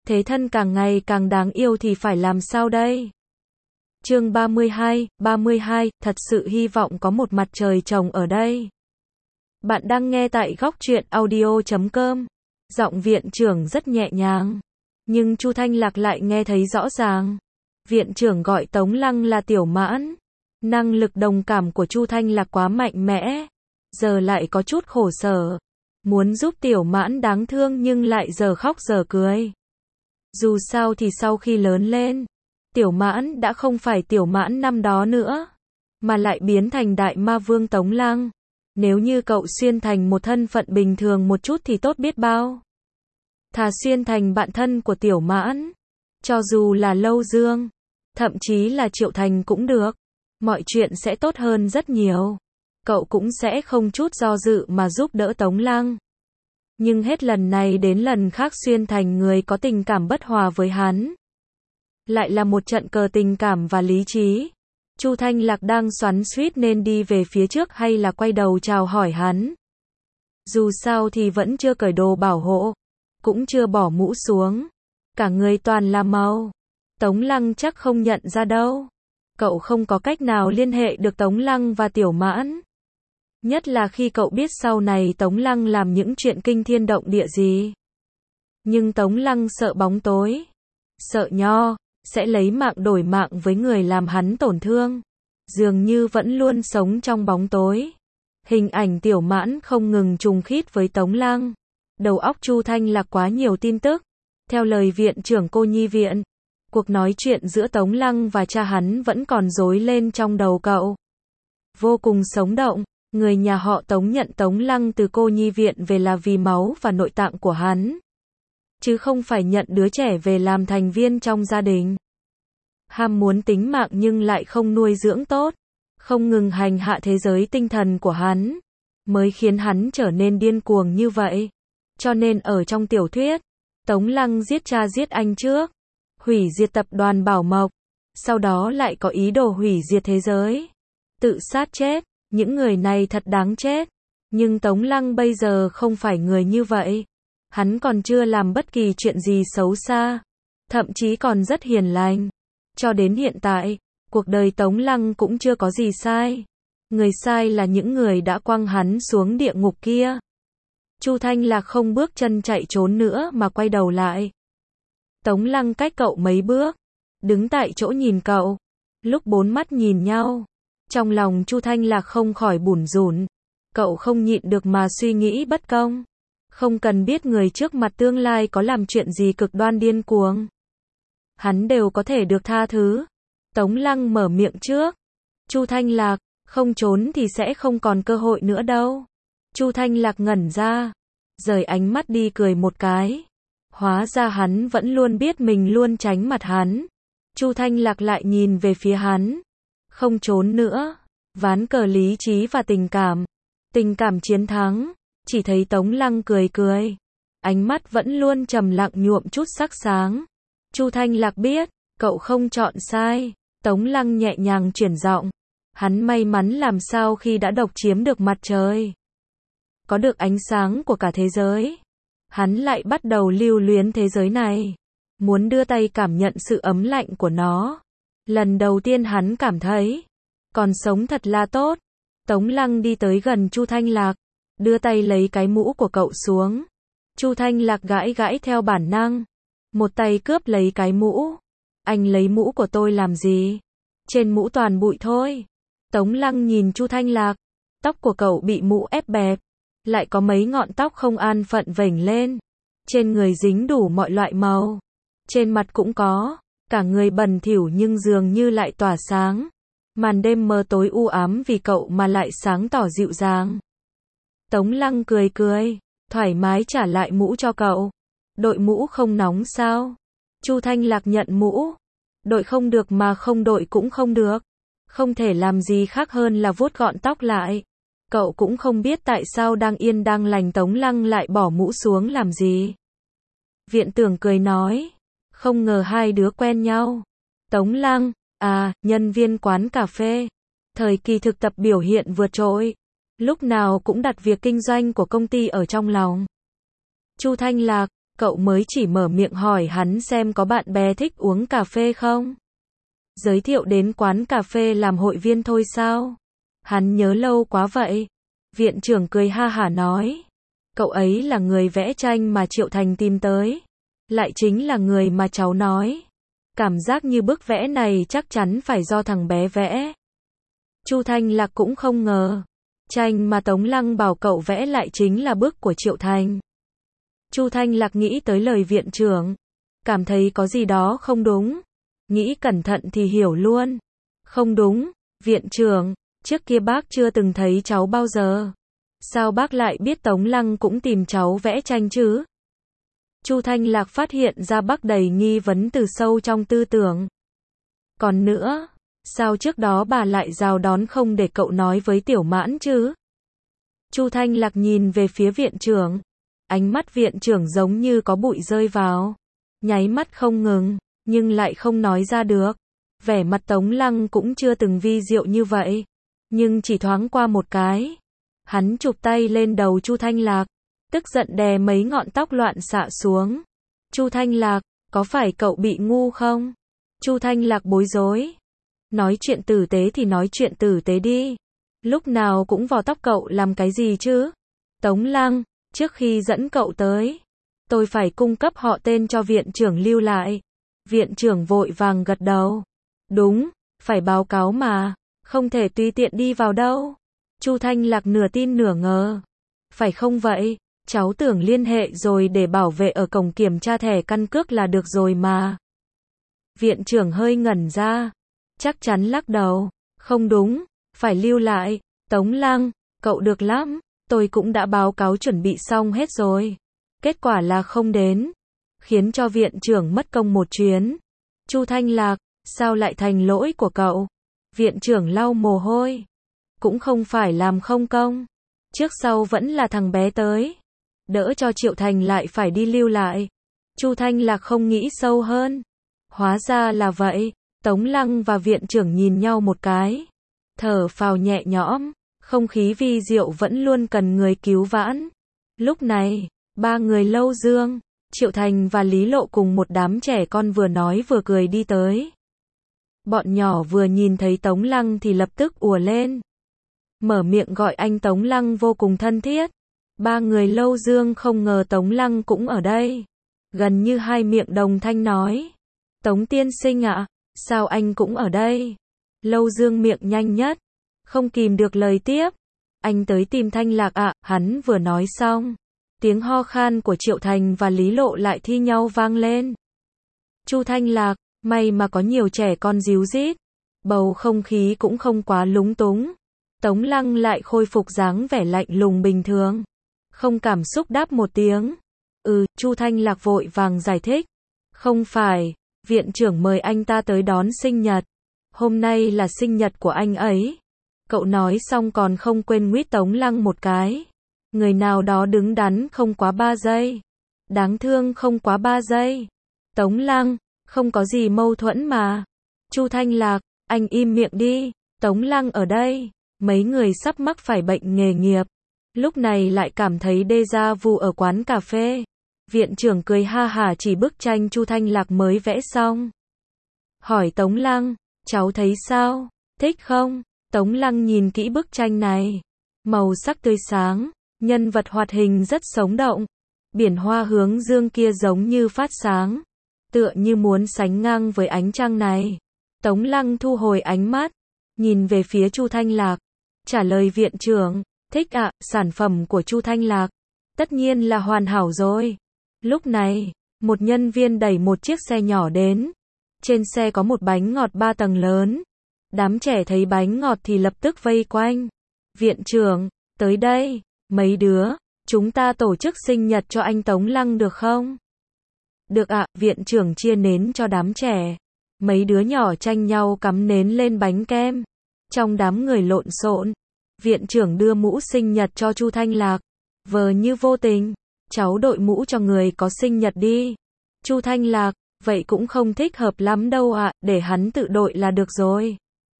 thế thân càng ngày càng đáng yêu thì phải làm sao đây? Chương 32, thật sự hy vọng có một mặt trời trồng ở đây. Bạn đang nghe tại góc truyện audio.com. Giọng viện trưởng rất nhẹ nhàng, nhưng Chu Thanh Lạc lại nghe thấy rõ ràng. Viện trưởng gọi Tống Lăng là Tiểu Mãn. Năng lực đồng cảm của Chu Thanh Lạc quá mạnh mẽ, giờ lại có chút khổ sở. Muốn giúp Tiểu Mãn đáng thương nhưng lại giờ khóc giờ cười. Dù sao thì sau khi lớn lên, Tiểu Mãn đã không phải Tiểu Mãn năm đó nữa, mà lại biến thành Đại Ma Vương Tống Lăng. Nếu như cậu xuyên thành một thân phận bình thường một chút thì tốt biết bao. Thà xuyên thành bạn thân của Tiểu Mãn, cho dù là Lâu Dương, thậm chí là Triệu Thành cũng được. Mọi chuyện sẽ tốt hơn rất nhiều. Cậu cũng sẽ không chút do dự mà giúp đỡ Tống Lăng. Nhưng hết lần này đến lần khác xuyên thành người có tình cảm bất hòa với hắn. Lại là một trận cờ tình cảm và lý trí. Chu Thanh Lạc đang xoắn xuýt nên đi về phía trước hay là quay đầu chào hỏi hắn. Dù sao thì vẫn chưa cởi đồ bảo hộ, cũng chưa bỏ mũ xuống, cả người toàn là màu. Tống Lăng chắc không nhận ra đâu. Cậu không có cách nào liên hệ được Tống Lăng và Tiểu Mãn. Nhất là khi cậu biết sau này Tống Lăng làm những chuyện kinh thiên động địa gì. Nhưng Tống Lăng sợ bóng tối, sợ Nho sẽ lấy mạng đổi mạng với người làm hắn tổn thương. Dường như vẫn luôn sống trong bóng tối. Hình ảnh Tiểu Mãn không ngừng trùng khít với Tống Lăng. Đầu óc Chu Thanh Lạc quá nhiều tin tức. Theo lời viện trưởng cô nhi viện, cuộc nói chuyện giữa Tống Lăng và cha hắn vẫn còn rối lên trong đầu cậu. Vô cùng sống động. Người nhà họ Tống nhận Tống Lăng từ cô nhi viện về là vì máu và nội tạng của hắn, chứ không phải nhận đứa trẻ về làm thành viên trong gia đình. Ham muốn tính mạng nhưng lại không nuôi dưỡng tốt, không ngừng hành hạ thế giới tinh thần của hắn, mới khiến hắn trở nên điên cuồng như vậy. Cho nên ở trong tiểu thuyết, Tống Lăng giết cha giết anh trước, hủy diệt tập đoàn Bảo Mộc, sau đó lại có ý đồ hủy diệt thế giới, tự sát chết. Những người này thật đáng chết. Nhưng Tống Lăng bây giờ không phải người như vậy. Hắn còn chưa làm bất kỳ chuyện gì xấu xa, thậm chí còn rất hiền lành. Cho đến hiện tại, cuộc đời Tống Lăng cũng chưa có gì sai. Người sai là những người đã quăng hắn xuống địa ngục kia. Chu Thanh Lạc không bước chân chạy trốn nữa mà quay đầu lại. Tống Lăng cách cậu mấy bước, đứng tại chỗ nhìn cậu. Lúc bốn mắt nhìn nhau, trong lòng Chu Thanh Lạc không khỏi bủn rủn. Cậu không nhịn được mà suy nghĩ bất công. Không cần biết người trước mặt tương lai có làm chuyện gì cực đoan điên cuồng, hắn đều có thể được tha thứ. Tống Lăng mở miệng trước. Chu Thanh Lạc, không trốn thì sẽ không còn cơ hội nữa đâu. Chu Thanh Lạc ngẩn ra, rời ánh mắt đi cười một cái. Hóa ra hắn vẫn luôn biết mình luôn tránh mặt hắn. Chu Thanh Lạc lại nhìn về phía hắn. Không trốn nữa. Ván cờ lý trí và tình cảm. Tình cảm chiến thắng. Chỉ thấy Tống Lăng cười cười. Ánh mắt vẫn luôn trầm lặng nhuộm chút sắc sáng. Chu Thanh Lạc biết, cậu không chọn sai. Tống Lăng nhẹ nhàng chuyển giọng. Hắn may mắn làm sao khi đã độc chiếm được mặt trời. Có được ánh sáng của cả thế giới. Hắn lại bắt đầu lưu luyến thế giới này. Muốn đưa tay cảm nhận sự ấm lạnh của nó. Lần đầu tiên hắn cảm thấy, còn sống thật là tốt. Tống Lăng đi tới gần Chu Thanh Lạc, đưa tay lấy cái mũ của cậu xuống. Chu Thanh Lạc gãi gãi theo bản năng, một tay cướp lấy cái mũ. Anh lấy mũ của tôi làm gì? Trên mũ toàn bụi thôi. Tống Lăng nhìn Chu Thanh Lạc, tóc của cậu bị mũ ép bẹp, lại có mấy ngọn tóc không an phận vểnh lên. Trên người dính đủ mọi loại màu, trên mặt cũng có. Cả người bẩn thỉu nhưng dường như lại tỏa sáng. Màn đêm mờ tối u ám vì cậu mà lại sáng tỏ dịu dàng. Tống Lăng cười cười, thoải mái trả lại mũ cho cậu. Đội mũ không nóng sao? Chu Thanh Lạc nhận mũ. Đội không được mà không đội cũng không được. Không thể làm gì khác hơn là vuốt gọn tóc lại. Cậu cũng không biết tại sao đang yên đang lành Tống Lăng lại bỏ mũ xuống làm gì. Viện trưởng cười nói. Không ngờ hai đứa quen nhau. Tống Lăng, nhân viên quán cà phê. Thời kỳ thực tập biểu hiện vượt trội. Lúc nào cũng đặt việc kinh doanh của công ty ở trong lòng. Chu Thanh Lạc, Cậu mới chỉ mở miệng hỏi hắn xem có bạn bè thích uống cà phê không. Giới thiệu đến quán cà phê làm hội viên thôi sao? Hắn nhớ lâu quá vậy. Viện trưởng cười ha hả nói. Cậu ấy là người vẽ tranh mà Triệu Thành tìm tới. Lại chính là người mà cháu nói. Cảm giác như bức vẽ này chắc chắn phải do thằng bé vẽ. Chu Thanh Lạc cũng không ngờ. Tranh mà Tống Lăng bảo cậu vẽ lại chính là bức của Triệu Thành. Chu Thanh Lạc nghĩ tới lời viện trưởng. Cảm thấy có gì đó không đúng. Nghĩ cẩn thận thì hiểu luôn. Không đúng, viện trưởng, trước kia bác chưa từng thấy cháu bao giờ. Sao bác lại biết Tống Lăng cũng tìm cháu vẽ tranh chứ? Chu Thanh Lạc phát hiện ra bác đầy nghi vấn từ sâu trong tư tưởng. Còn nữa, sao trước đó bà lại rào đón không để cậu nói với Tiểu Mãn chứ? Chu Thanh Lạc nhìn về phía viện trưởng. Ánh mắt viện trưởng giống như có bụi rơi vào. Nháy mắt không ngừng, nhưng lại không nói ra được. Vẻ mặt Tống Lăng cũng chưa từng vi diệu như vậy. Nhưng chỉ thoáng qua một cái. Hắn chụp tay lên đầu Chu Thanh Lạc. Tức giận đè mấy ngọn tóc loạn xạ xuống. Chu Thanh Lạc, có phải cậu bị ngu không? Chu Thanh Lạc bối rối. Nói chuyện tử tế thì nói chuyện tử tế đi. Lúc nào cũng vò tóc cậu làm cái gì chứ? Tống Lăng, trước khi dẫn cậu tới, tôi phải cung cấp họ tên cho viện trưởng lưu lại. Viện trưởng vội vàng gật đầu. Đúng, phải báo cáo mà, không thể tùy tiện đi vào đâu. Chu Thanh Lạc nửa tin nửa ngờ. Phải không vậy? Cháu tưởng liên hệ rồi để bảo vệ ở cổng kiểm tra thẻ căn cước là được rồi mà. Viện trưởng hơi ngẩn ra. Chắc chắn lắc đầu. Không đúng, phải lưu lại. Tống Lăng, cậu được lắm. Tôi cũng đã báo cáo chuẩn bị xong hết rồi. Kết quả là không đến. Khiến cho viện trưởng mất công một chuyến. Chu Thanh Lạc, sao lại thành lỗi của cậu? Viện trưởng lau mồ hôi. Cũng không phải làm không công. Trước sau vẫn là thằng bé tới. Đỡ cho Triệu Thành lại phải đi lưu lại. Chu Thanh Lạc không nghĩ sâu hơn. Hóa ra là vậy. Tống Lăng và viện trưởng nhìn nhau một cái. Thở phào nhẹ nhõm. Không khí vi diệu vẫn luôn cần người cứu vãn. Lúc này, ba người Lâu Dương, Triệu Thành và Lý Lộ cùng một đám trẻ con vừa nói vừa cười đi tới. Bọn nhỏ vừa nhìn thấy Tống Lăng thì lập tức ùa lên. Mở miệng gọi anh Tống Lăng vô cùng thân thiết. Ba người Lâu Dương không ngờ Tống Lăng cũng ở đây. Gần như hai miệng đồng thanh nói. Tống tiên sinh ạ, sao anh cũng ở đây? Lâu Dương miệng nhanh nhất. Không kìm được lời tiếp. Anh tới tìm Thanh Lạc ạ, hắn vừa nói xong. Tiếng ho khan của Triệu Thành và Lý Lộ lại thi nhau vang lên. Chu Thanh Lạc, may mà có nhiều trẻ con díu dít. Bầu không khí cũng không quá lúng túng. Tống Lăng lại khôi phục dáng vẻ lạnh lùng bình thường. Không cảm xúc đáp một tiếng. Chu Thanh Lạc vội vàng giải thích. Không phải, viện trưởng mời anh ta tới đón sinh nhật. Hôm nay là sinh nhật của anh ấy. Cậu nói xong còn không quên nguyết Tống Lăng một cái. Người nào đó đứng đắn không quá 3 giây. Đáng thương không quá 3 giây. Tống Lăng, không có gì mâu thuẫn mà. Chu Thanh Lạc, anh im miệng đi. Tống Lăng ở đây. Mấy người sắp mắc phải bệnh nghề nghiệp. Lúc này lại cảm thấy déjà vu ở quán cà phê. Viện trưởng cười ha hả chỉ bức tranh Chu Thanh Lạc mới vẽ xong. Hỏi Tống Lăng, cháu thấy sao? Thích không? Tống Lăng nhìn kỹ bức tranh này. Màu sắc tươi sáng, nhân vật hoạt hình rất sống động. Biển hoa hướng dương kia giống như phát sáng. Tựa như muốn sánh ngang với ánh trăng này. Tống Lăng thu hồi ánh mắt. Nhìn về phía Chu Thanh Lạc. Trả lời viện trưởng. Thích ạ, sản phẩm của Chu Thanh Lạc. Tất nhiên là hoàn hảo rồi. Lúc này, một nhân viên đẩy một chiếc xe nhỏ đến. Trên xe có một bánh ngọt 3 tầng lớn. Đám trẻ thấy bánh ngọt thì lập tức vây quanh. Viện trưởng, tới đây, mấy đứa, chúng ta tổ chức sinh nhật cho anh Tống Lăng được không? Được ạ, viện trưởng chia nến cho đám trẻ. Mấy đứa nhỏ tranh nhau cắm nến lên bánh kem. Trong đám người lộn xộn, viện trưởng đưa mũ sinh nhật cho Chu Thanh Lạc. Vờ như vô tình, cháu đội mũ cho người có sinh nhật đi. Chu Thanh Lạc, vậy cũng không thích hợp lắm đâu ạ, để hắn tự đội là được rồi.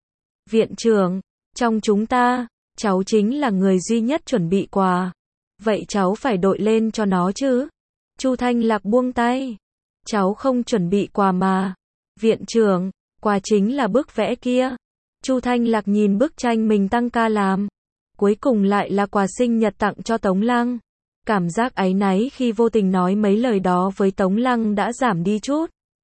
Viện trưởng, trong chúng ta, cháu chính là người duy nhất chuẩn bị quà. Vậy cháu phải đội lên cho nó chứ. Chu Thanh Lạc buông tay. Cháu không chuẩn bị quà mà. Viện trưởng, quà chính là bức vẽ kia. Chu Thanh Lạc nhìn bức tranh mình tăng ca làm. Cuối cùng lại là quà sinh nhật tặng cho Tống Lăng. Cảm giác áy náy khi vô tình nói mấy lời đó với Tống Lăng đã giảm đi chút.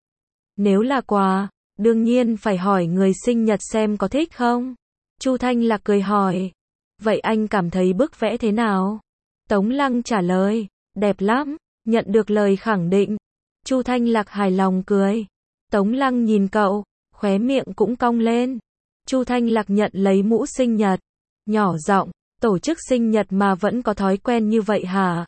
Nếu là quà, đương nhiên phải hỏi người sinh nhật xem có thích không. Chu Thanh Lạc cười hỏi. Vậy anh cảm thấy bức vẽ thế nào? Tống Lăng trả lời. Đẹp lắm. Nhận được lời khẳng định. Chu Thanh Lạc hài lòng cười. Tống Lăng nhìn cậu, khóe miệng cũng cong lên. Chu Thanh Lạc nhận lấy mũ sinh nhật. Nhỏ giọng, tổ chức sinh nhật mà vẫn có thói quen như vậy hả?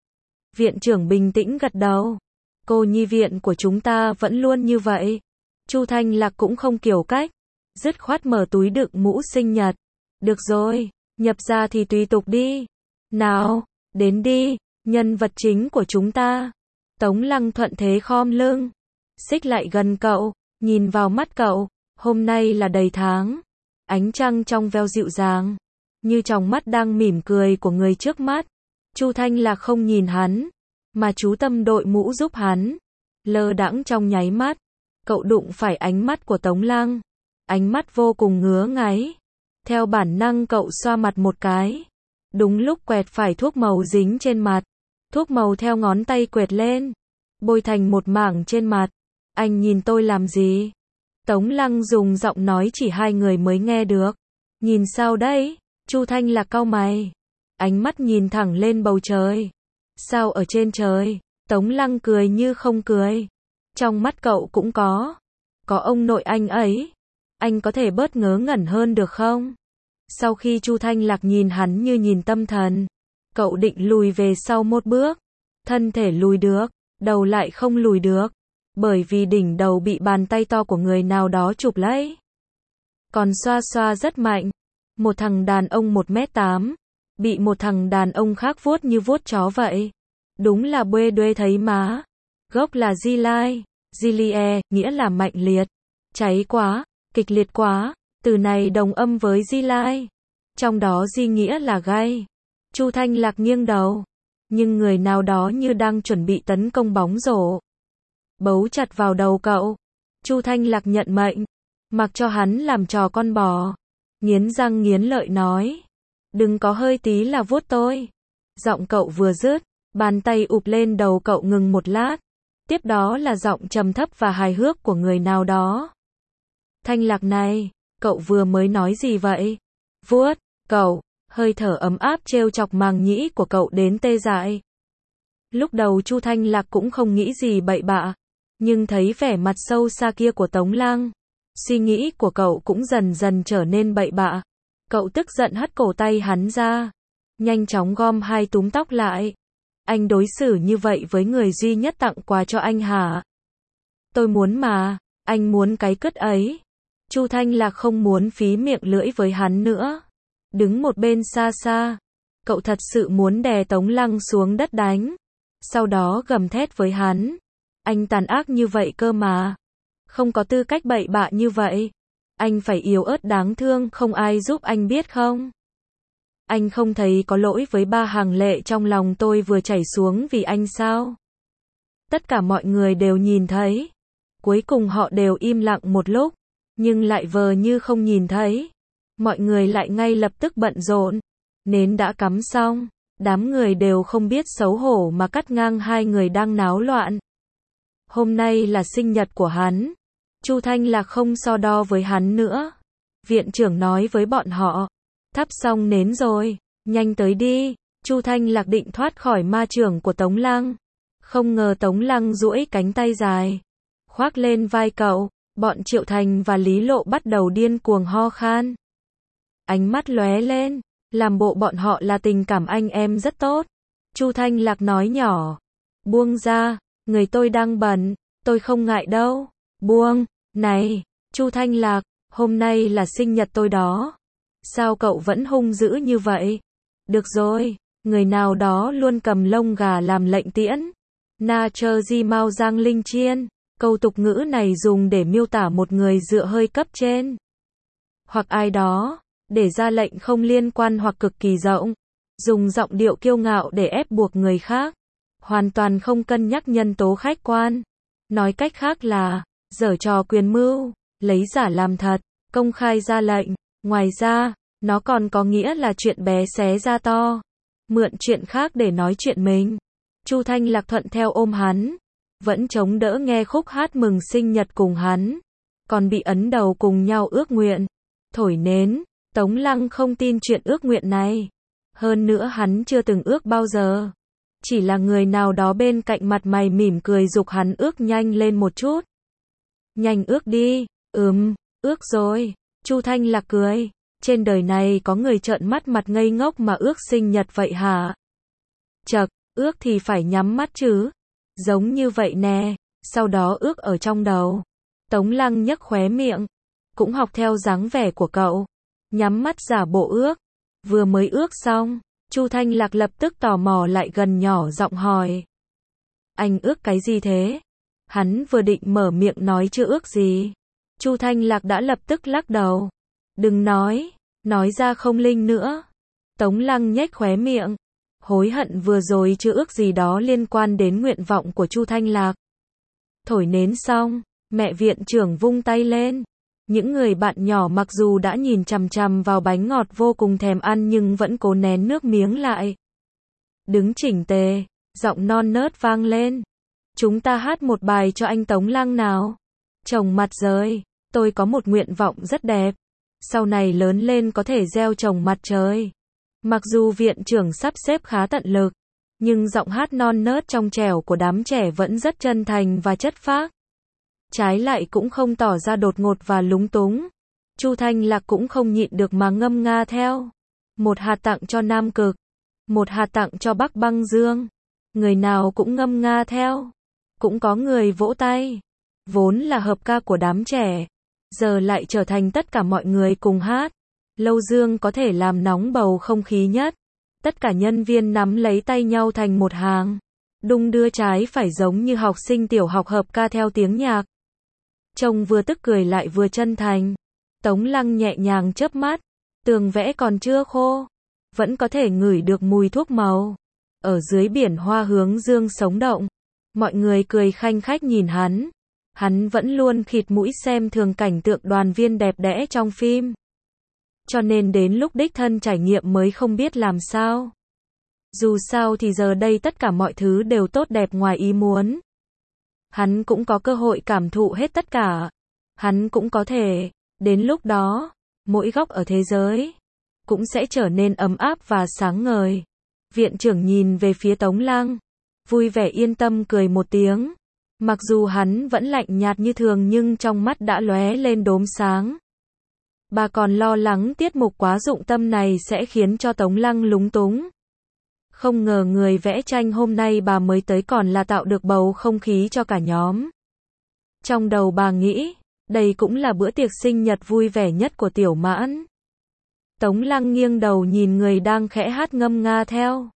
Viện trưởng bình tĩnh gật đầu. Cô nhi viện của chúng ta vẫn luôn như vậy. Chu Thanh Lạc cũng không kiểu cách. Dứt khoát mở túi đựng mũ sinh nhật. Được rồi, nhập ra thì tùy tục đi. Nào, đến đi, nhân vật chính của chúng ta. Tống Lăng thuận thế khom lưng. Xích lại gần cậu, nhìn vào mắt cậu. Hôm nay là đầy tháng. Ánh trăng trong veo dịu dàng. Như trong mắt đang mỉm cười của người trước mắt. Chu Thanh Lạc không nhìn hắn, mà chú tâm đội mũ giúp hắn. Lơ đãng trong nháy mắt, cậu đụng phải ánh mắt của Tống Lăng. Ánh mắt vô cùng ngứa ngáy. Theo bản năng cậu xoa mặt một cái. Đúng lúc quẹt phải thuốc màu dính trên mặt. Thuốc màu theo ngón tay quẹt lên, bôi thành một mảng trên mặt. Anh nhìn tôi làm gì? Tống Lăng dùng giọng nói chỉ hai người mới nghe được. Nhìn sao đấy? Chu Thanh Lạc cau mày. Ánh mắt nhìn thẳng lên bầu trời. Sao ở trên trời? Tống Lăng cười như không cười. Trong mắt cậu cũng có ông nội anh ấy. Anh có thể bớt ngớ ngẩn hơn được không? Sau khi Chu Thanh Lạc nhìn hắn như nhìn tâm thần, cậu định lùi về sau một bước. Thân thể lùi được, đầu lại không lùi được. Bởi vì đỉnh đầu bị bàn tay to của người nào đó chụp lấy. Còn xoa xoa rất mạnh. Một thằng đàn ông 1m8, bị một thằng đàn ông khác vuốt như vuốt chó vậy. Đúng là bê đuê thấy má. Gốc là Di Lai, Gilie, nghĩa là mạnh liệt. Cháy quá, kịch liệt quá, từ này đồng âm với Di Lai. Trong đó Di nghĩa là gay. Chu Thanh Lạc nghiêng đầu. Nhưng người nào đó như đang chuẩn bị tấn công bóng rổ. Bấu chặt vào đầu cậu. Chu Thanh Lạc nhận mệnh. Mặc cho hắn làm trò con bò. Nghiến răng nghiến lợi nói. Đừng có hơi tí là vuốt tôi. Giọng cậu vừa dứt, bàn tay ụp lên đầu cậu ngừng một lát. Tiếp đó là giọng trầm thấp và hài hước của người nào đó. Thanh Lạc này, cậu vừa mới nói gì vậy? Vuốt, cậu, hơi thở ấm áp trêu chọc màng nhĩ của cậu đến tê dại. Lúc đầu Chu Thanh Lạc cũng không nghĩ gì bậy bạ, nhưng thấy vẻ mặt sâu xa kia của Tống Lăng, suy nghĩ của cậu cũng dần dần trở nên bậy bạ. Cậu tức giận hất cổ tay hắn ra, nhanh chóng gom hai túm tóc lại. Anh đối xử như vậy với người duy nhất tặng quà cho anh hả? Tôi muốn mà, anh muốn cái cứt ấy. Chu Thanh Lạc không muốn phí miệng lưỡi với hắn nữa. Đứng một bên xa xa, cậu thật sự muốn đè Tống Lăng xuống đất đánh. Sau đó gầm thét với hắn. Anh tàn ác như vậy cơ mà. Không có tư cách bậy bạ như vậy. Anh phải yếu ớt đáng thương, không ai giúp anh biết không? Anh không thấy có lỗi với ba hàng lệ trong lòng tôi vừa chảy xuống vì anh sao? Tất cả mọi người đều nhìn thấy. Cuối cùng họ đều im lặng một lúc, nhưng lại vờ như không nhìn thấy. Mọi người lại ngay lập tức bận rộn. Nến đã cắm xong, đám người đều không biết xấu hổ mà cắt ngang hai người đang náo loạn. Hôm nay là sinh nhật của hắn. Chu Thanh Lạc không so đo với hắn nữa. Viện trưởng nói với bọn họ. Thắp xong nến rồi, nhanh tới đi. Chu Thanh Lạc định thoát khỏi ma chưởng của Tống Lăng. Không ngờ Tống Lăng duỗi cánh tay dài, khoác lên vai cậu. Bọn Triệu Thành và Lý Lộ bắt đầu điên cuồng ho khan. Ánh mắt lóe lên, làm bộ bọn họ là tình cảm anh em rất tốt. Chu Thanh Lạc nói nhỏ. Buông ra, người tôi đang bận, tôi không ngại đâu. Buông, này, Chu Thanh Lạc, hôm nay là sinh nhật tôi đó. Sao cậu vẫn hung dữ như vậy? Được rồi, người nào đó luôn cầm lông gà làm lệnh tiễn. Na chơ di mau giang linh chiên. Câu tục ngữ này dùng để miêu tả một người dựa hơi cấp trên. Hoặc ai đó, để ra lệnh không liên quan hoặc cực kỳ rộng. Dùng giọng điệu kiêu ngạo để ép buộc người khác. hoàn toàn không cân nhắc nhân tố khách quan. Nói cách khác là, giở trò quyền mưu, lấy giả làm thật, công khai ra lệnh. Ngoài ra, nó còn có nghĩa là chuyện bé xé ra to. Mượn chuyện khác để nói chuyện mình. Chu Thanh Lạc thuận theo ôm hắn. Vẫn chống đỡ nghe khúc hát mừng sinh nhật cùng hắn. Còn bị ấn đầu cùng nhau ước nguyện. Thổi nến, Tống Lăng không tin chuyện ước nguyện này. Hơn nữa hắn chưa từng ước bao giờ. Chỉ là người nào đó bên cạnh mặt mày mỉm cười giục hắn ước nhanh lên một chút. Nhanh ước đi, ước rồi. Chu Thanh Lạc cười. Trên đời này có người trợn mắt mặt ngây ngốc mà ước sinh nhật vậy hả? Chậc, ước thì phải nhắm mắt chứ. Giống như vậy nè, sau đó ước ở trong đầu. Tống Lăng nhếch khóe miệng. Cũng học theo dáng vẻ của cậu. Nhắm mắt giả bộ ước. Vừa mới ước xong, Chu Thanh Lạc lập tức tò mò lại gần nhỏ giọng hỏi. Anh ước cái gì thế? Hắn vừa định mở miệng nói chưa ước gì. Chu Thanh Lạc đã lập tức lắc đầu. Đừng nói ra không linh nữa. Tống Lăng nhếch khóe miệng. Hối hận vừa rồi chưa ước gì đó liên quan đến nguyện vọng của Chu Thanh Lạc. Thổi nến xong, mẹ viện trưởng vung tay lên. Những người bạn nhỏ mặc dù đã nhìn chằm chằm vào bánh ngọt vô cùng thèm ăn nhưng vẫn cố nén nước miếng lại. Đứng chỉnh tề, giọng non nớt vang lên. Chúng ta hát một bài cho anh Tống Lăng nào. Trồng mặt rơi, tôi có một nguyện vọng rất đẹp. Sau này lớn lên có thể gieo trồng mặt trời. Mặc dù viện trưởng sắp xếp khá tận lực, nhưng giọng hát non nớt trong trẻo của đám trẻ vẫn rất chân thành và chất phác. Trái lại cũng không tỏ ra đột ngột và lúng túng. Chu Thanh Lạc cũng không nhịn được mà ngâm nga theo. Một hạt tặng cho Nam Cực, một hạt tặng cho Bắc Băng Dương. Người nào cũng ngâm nga theo. Cũng có người vỗ tay. Vốn là hợp ca của đám trẻ, giờ lại trở thành tất cả mọi người cùng hát. Lâu Dương có thể làm nóng bầu không khí nhất. Tất cả nhân viên nắm lấy tay nhau thành một hàng. Đung đưa trái phải giống như học sinh tiểu học hợp ca theo tiếng nhạc. Trông vừa tức cười lại vừa chân thành. Tống Lăng nhẹ nhàng chớp mắt. Tường vẽ còn chưa khô. Vẫn có thể ngửi được mùi thuốc màu. Ở dưới biển hoa hướng dương sống động. Mọi người cười khanh khách nhìn hắn. Hắn vẫn luôn khịt mũi xem thường cảnh tượng đoàn viên đẹp đẽ trong phim. Cho nên đến lúc đích thân trải nghiệm mới không biết làm sao. Dù sao thì giờ đây tất cả mọi thứ đều tốt đẹp ngoài ý muốn. Hắn cũng có cơ hội cảm thụ hết tất cả. Hắn cũng có thể, đến lúc đó, mỗi góc ở thế giới cũng sẽ trở nên ấm áp và sáng ngời. Viện trưởng nhìn về phía Tống Lăng, vui vẻ yên tâm cười một tiếng. Mặc dù hắn vẫn lạnh nhạt như thường nhưng trong mắt đã lóe lên đốm sáng. Bà còn lo lắng tiết mục quá dụng tâm này sẽ khiến cho Tống Lăng lúng túng. Không ngờ người vẽ tranh hôm nay bà mới tới còn là tạo được bầu không khí cho cả nhóm. Trong đầu bà nghĩ, đây cũng là bữa tiệc sinh nhật vui vẻ nhất của Tiểu Mãn. Tống Lăng nghiêng đầu nhìn người đang khẽ hát ngâm nga theo.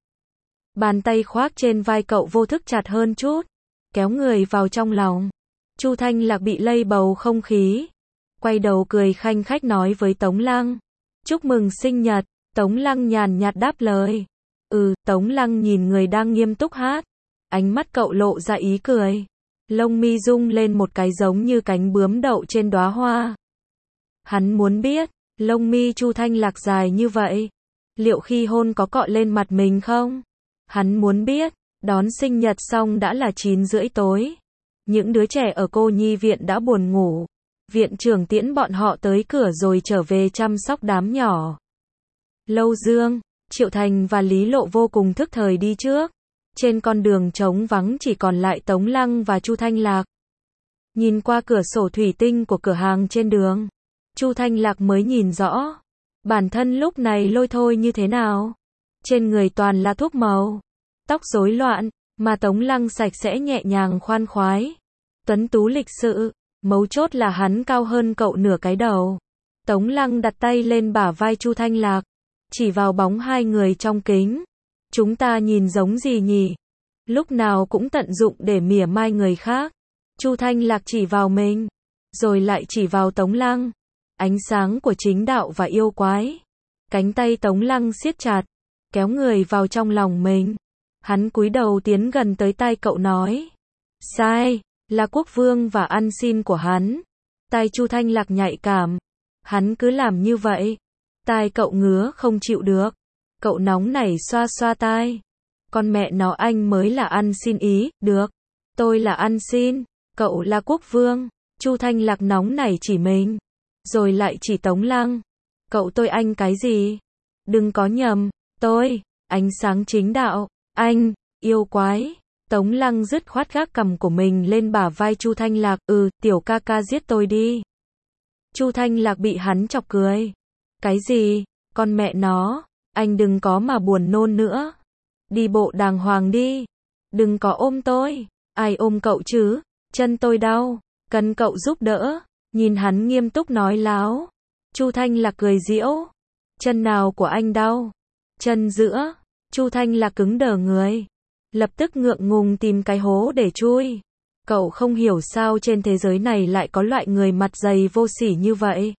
Bàn tay khoác trên vai cậu vô thức chặt hơn chút, kéo người vào trong lòng. Chu Thanh Lạc bị lây bầu không khí. Quay đầu cười khanh khách nói với Tống Lăng. Chúc mừng sinh nhật. Tống Lăng nhàn nhạt đáp lời. Tống Lăng nhìn người đang nghiêm túc hát. Ánh mắt cậu lộ ra ý cười. Lông mi rung lên một cái giống như cánh bướm đậu trên đóa hoa. Hắn muốn biết, lông mi Chu Thanh Lạc dài như vậy, liệu khi hôn có cọ lên mặt mình không? Hắn muốn biết, đón sinh nhật xong đã là 9:30 tối. Những đứa trẻ ở cô nhi viện đã buồn ngủ. Viện trưởng tiễn bọn họ tới cửa rồi trở về chăm sóc đám nhỏ. Lâu Dương, Triệu Thành và Lý Lộ vô cùng thức thời đi trước. Trên con đường trống vắng chỉ còn lại Tống Lăng và Chu Thanh Lạc. Nhìn qua cửa sổ thủy tinh của cửa hàng trên đường, Chu Thanh Lạc mới nhìn rõ. Bản thân lúc này lôi thôi như thế nào. Trên người toàn là thuốc màu. Tóc rối loạn, mà Tống Lăng sạch sẽ nhẹ nhàng khoan khoái. Tuấn tú lịch sự, mấu chốt là hắn cao hơn cậu nửa cái đầu. Tống Lăng đặt tay lên bả vai Chu Thanh Lạc, chỉ vào bóng hai người trong kính. Chúng ta nhìn giống gì nhỉ? Lúc nào cũng tận dụng để mỉa mai người khác. Chu Thanh Lạc chỉ vào mình, rồi lại chỉ vào Tống Lăng. Ánh sáng của chính đạo và yêu quái. Cánh tay Tống Lăng siết chặt, kéo người vào trong lòng mình. Hắn cúi đầu tiến gần tới tai cậu nói. Sai, là quốc vương và ăn xin của hắn. Tai Chu Thanh Lạc nhạy cảm. Hắn cứ làm như vậy. Tai cậu ngứa không chịu được. Cậu nóng nảy xoa xoa tai. Con mẹ nó anh mới là ăn xin ý, được. Tôi là ăn xin, cậu là quốc vương. Chu Thanh Lạc nóng nảy chỉ mình. Rồi lại chỉ Tống Lăng. Cậu tôi anh cái gì? Đừng có nhầm, tôi, ánh sáng chính đạo, anh, yêu quái. Tống Lăng dứt khoát gác cằm của mình lên bả vai Chu Thanh Lạc, tiểu ca ca giết tôi đi. Chu Thanh Lạc bị hắn chọc cười. Cái gì, con mẹ nó, anh đừng có mà buồn nôn nữa. Đi bộ đàng hoàng đi, đừng có ôm tôi, ai ôm cậu chứ, chân tôi đau, cần cậu giúp đỡ. Nhìn hắn nghiêm túc nói láo. Chu Thanh Lạc cười giễu. Chân nào của anh đau? Chân giữa. Chu Thanh Lạc cứng đờ người. Lập tức ngượng ngùng tìm cái hố để chui. Cậu không hiểu sao trên thế giới này lại có loại người mặt dày vô sỉ như vậy.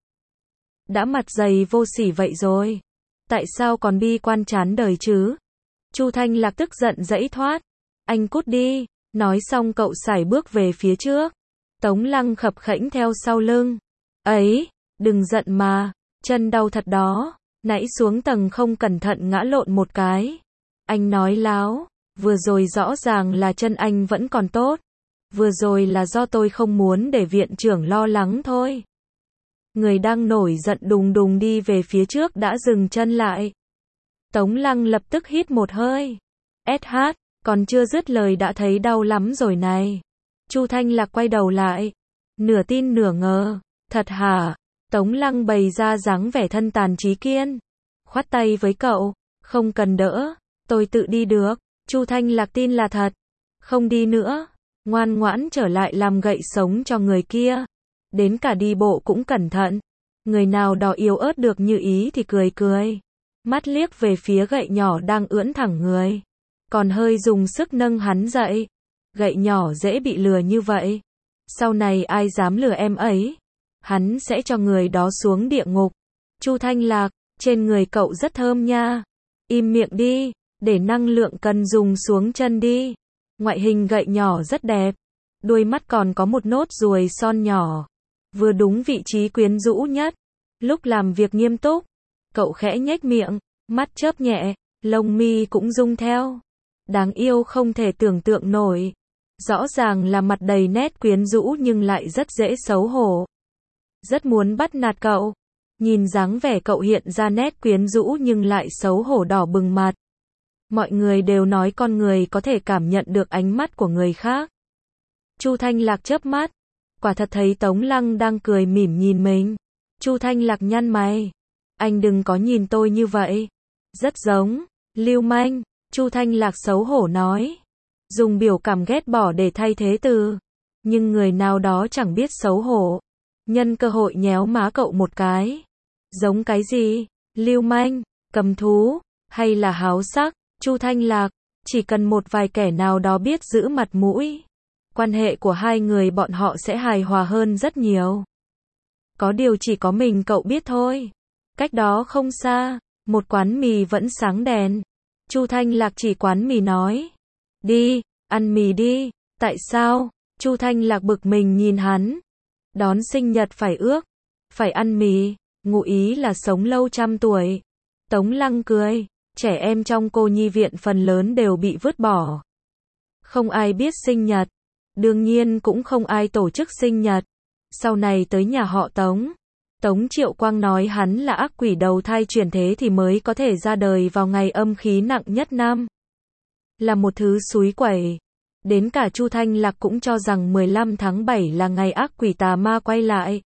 Đã mặt dày vô sỉ vậy rồi, tại sao còn bi quan chán đời chứ? Chu Thanh Lạc tức giận giãy thoát. Anh cút đi. Nói xong cậu sải bước về phía trước. Tống Lăng khập khẽnh theo sau lưng. Ấy, đừng giận mà, chân đau thật đó. Nãy xuống tầng không cẩn thận ngã lộn một cái. Anh nói láo, vừa rồi rõ ràng là chân anh vẫn còn tốt. Vừa rồi là do tôi không muốn để viện trưởng lo lắng thôi. Người đang nổi giận đùng đùng đi về phía trước đã dừng chân lại. Tống Lăng lập tức hít một hơi. SH, còn chưa dứt lời đã thấy đau lắm rồi này. Chu Thanh Lạc quay đầu lại. Nửa tin nửa ngờ. Thật hả? Tống Lăng bày ra dáng vẻ thân tàn trí kiên. Khoát tay với cậu. Không cần đỡ. Tôi tự đi được. Chu Thanh Lạc tin là thật. Không đi nữa. Ngoan ngoãn trở lại làm gậy sống cho người kia. Đến cả đi bộ cũng cẩn thận. Người nào đó yếu ớt được như ý thì cười cười. Mắt liếc về phía gậy nhỏ đang ưỡn thẳng người. Còn hơi dùng sức nâng hắn dậy. Gậy nhỏ dễ bị lừa như vậy. Sau này ai dám lừa em ấy, hắn sẽ cho người đó xuống địa ngục. Chu Thanh Lạc, trên người cậu rất thơm nha. Im miệng đi, để năng lượng cần dùng xuống chân đi. Ngoại hình gậy nhỏ rất đẹp. Đuôi mắt còn có một nốt ruồi son nhỏ. Vừa đúng vị trí quyến rũ nhất. Lúc làm việc nghiêm túc, cậu khẽ nhếch miệng, mắt chớp nhẹ, lông mi cũng rung theo. Đáng yêu không thể tưởng tượng nổi. Rõ ràng là mặt đầy nét quyến rũ nhưng lại rất dễ xấu hổ. Rất muốn bắt nạt cậu. Nhìn dáng vẻ cậu hiện ra nét quyến rũ nhưng lại xấu hổ đỏ bừng mặt. Mọi người đều nói con người có thể cảm nhận được ánh mắt của người khác. Chu Thanh Lạc chớp mắt. Quả thật thấy Tống Lăng đang cười mỉm nhìn mình. Chu Thanh Lạc nhăn mày. Anh đừng có nhìn tôi như vậy. Rất giống lưu manh. Chu Thanh Lạc xấu hổ nói. Dùng biểu cảm ghét bỏ để thay thế từ. Nhưng người nào đó chẳng biết xấu hổ. Nhân cơ hội nhéo má cậu một cái. Giống cái gì? Lưu manh, cầm thú, hay là háo sắc? Chu Thanh Lạc, chỉ cần một vài kẻ nào đó biết giữ mặt mũi. Quan hệ của hai người bọn họ sẽ hài hòa hơn rất nhiều. Có điều chỉ có mình cậu biết thôi. Cách đó không xa, một quán mì vẫn sáng đèn. Chu Thanh Lạc chỉ quán mì nói. Đi, ăn mì đi. Tại sao? Chu Thanh Lạc bực mình nhìn hắn. Đón sinh nhật phải ước. Phải ăn mì. Ngụ ý là sống lâu trăm tuổi. Tống Lăng cười. Trẻ em trong cô nhi viện phần lớn đều bị vứt bỏ. Không ai biết sinh nhật. Đương nhiên cũng không ai tổ chức sinh nhật. Sau này tới nhà họ Tống. Tống Triệu Quang nói hắn là ác quỷ đầu thai chuyển thế thì mới có thể ra đời vào ngày âm khí nặng nhất năm. Là một thứ xúi quẩy. Đến cả Chu Thanh Lạc cũng cho rằng 15 tháng 7 là ngày ác quỷ tà ma quay lại.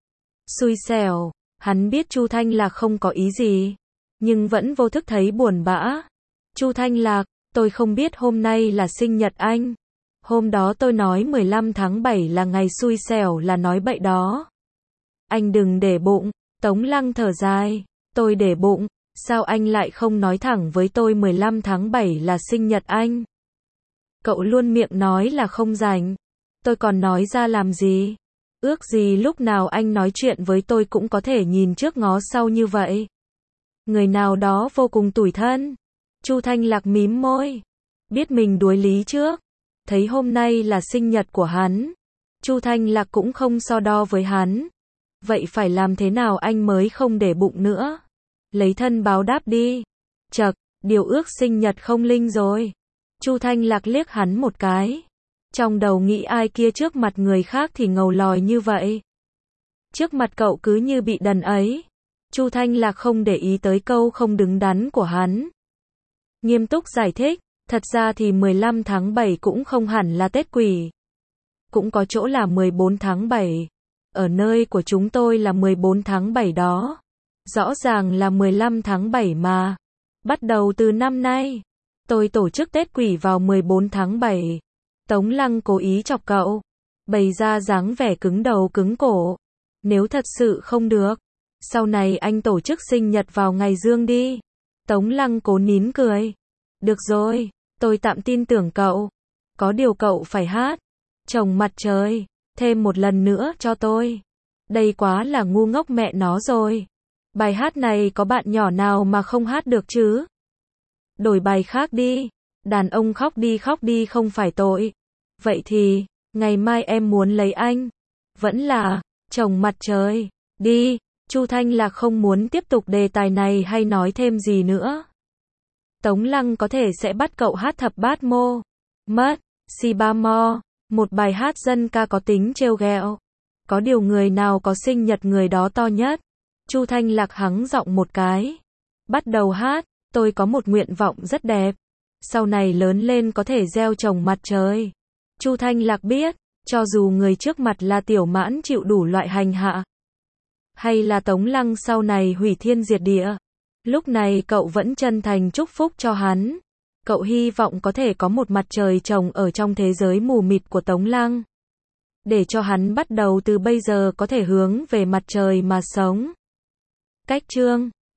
Xui xẻo, hắn biết Chu Thanh Lạc không có ý gì, nhưng vẫn vô thức thấy buồn bã. Chu Thanh Lạc, tôi không biết hôm nay là sinh nhật anh. Hôm đó tôi nói 15 tháng 7 là ngày xui xẻo là nói bậy đó. Anh đừng để bụng. Tống Lăng thở dài. Tôi để bụng. Sao anh lại không nói thẳng với tôi 15 tháng 7 là sinh nhật anh? Cậu luôn miệng nói là không rảnh. Tôi còn nói ra làm gì? Ước gì lúc nào anh nói chuyện với tôi cũng có thể nhìn trước ngó sau như vậy. Người nào đó vô cùng tủi thân. Chu Thanh Lạc mím môi. Biết mình đuối lý trước. Thấy hôm nay là sinh nhật của hắn. Chu Thanh Lạc cũng không so đo với hắn. Vậy phải làm thế nào anh mới không để bụng nữa? Lấy thân báo đáp đi. Chậc, điều ước sinh nhật không linh rồi. Chu Thanh Lạc liếc hắn một cái. Trong đầu nghĩ ai kia trước mặt người khác thì ngầu lòi như vậy. Trước mặt cậu cứ như bị đần ấy. Chu Thanh Lạc không để ý tới câu không đứng đắn của hắn. Nghiêm túc giải thích, thật ra thì 15 tháng 7 cũng không hẳn là Tết Quỷ. Cũng có chỗ là 14 tháng 7. Ở nơi của chúng tôi là 14 tháng 7 đó. Rõ ràng là 15 tháng 7 mà. Bắt đầu từ năm nay, tôi tổ chức Tết Quỷ vào 14 tháng 7. Tống Lăng cố ý chọc cậu. Bày ra dáng vẻ cứng đầu cứng cổ. Nếu thật sự không được, sau này anh tổ chức sinh nhật vào ngày dương đi. Tống Lăng cố nín cười. Được rồi, tôi tạm tin tưởng cậu. Có điều cậu phải hát. Chồng mặt trời, thêm một lần nữa cho tôi. Đây quá là ngu ngốc mẹ nó rồi. Bài hát này có bạn nhỏ nào mà không hát được chứ? Đổi bài khác đi. Đàn ông khóc đi không phải tội. Vậy thì, ngày mai em muốn lấy anh. Vẫn là, chồng mặt trời. Đi, Chu Thanh Lạc không muốn tiếp tục đề tài này hay nói thêm gì nữa. Tống Lăng có thể sẽ bắt cậu hát thập bát mô. Mất, si ba mo. Một bài hát dân ca có tính trêu ghẹo. Có điều người nào có sinh nhật người đó to nhất. Chu Thanh Lạc hắng giọng một cái. Bắt đầu hát, tôi có một nguyện vọng rất đẹp. Sau này lớn lên có thể gieo trồng mặt trời. Chu Thanh Lạc biết, cho dù người trước mặt là Tiểu Mãn chịu đủ loại hành hạ. Hay là Tống Lăng sau này hủy thiên diệt địa. Lúc này cậu vẫn chân thành chúc phúc cho hắn. Cậu hy vọng có thể có một mặt trời trồng ở trong thế giới mù mịt của Tống Lăng. Để cho hắn bắt đầu từ bây giờ có thể hướng về mặt trời mà sống. Cách chương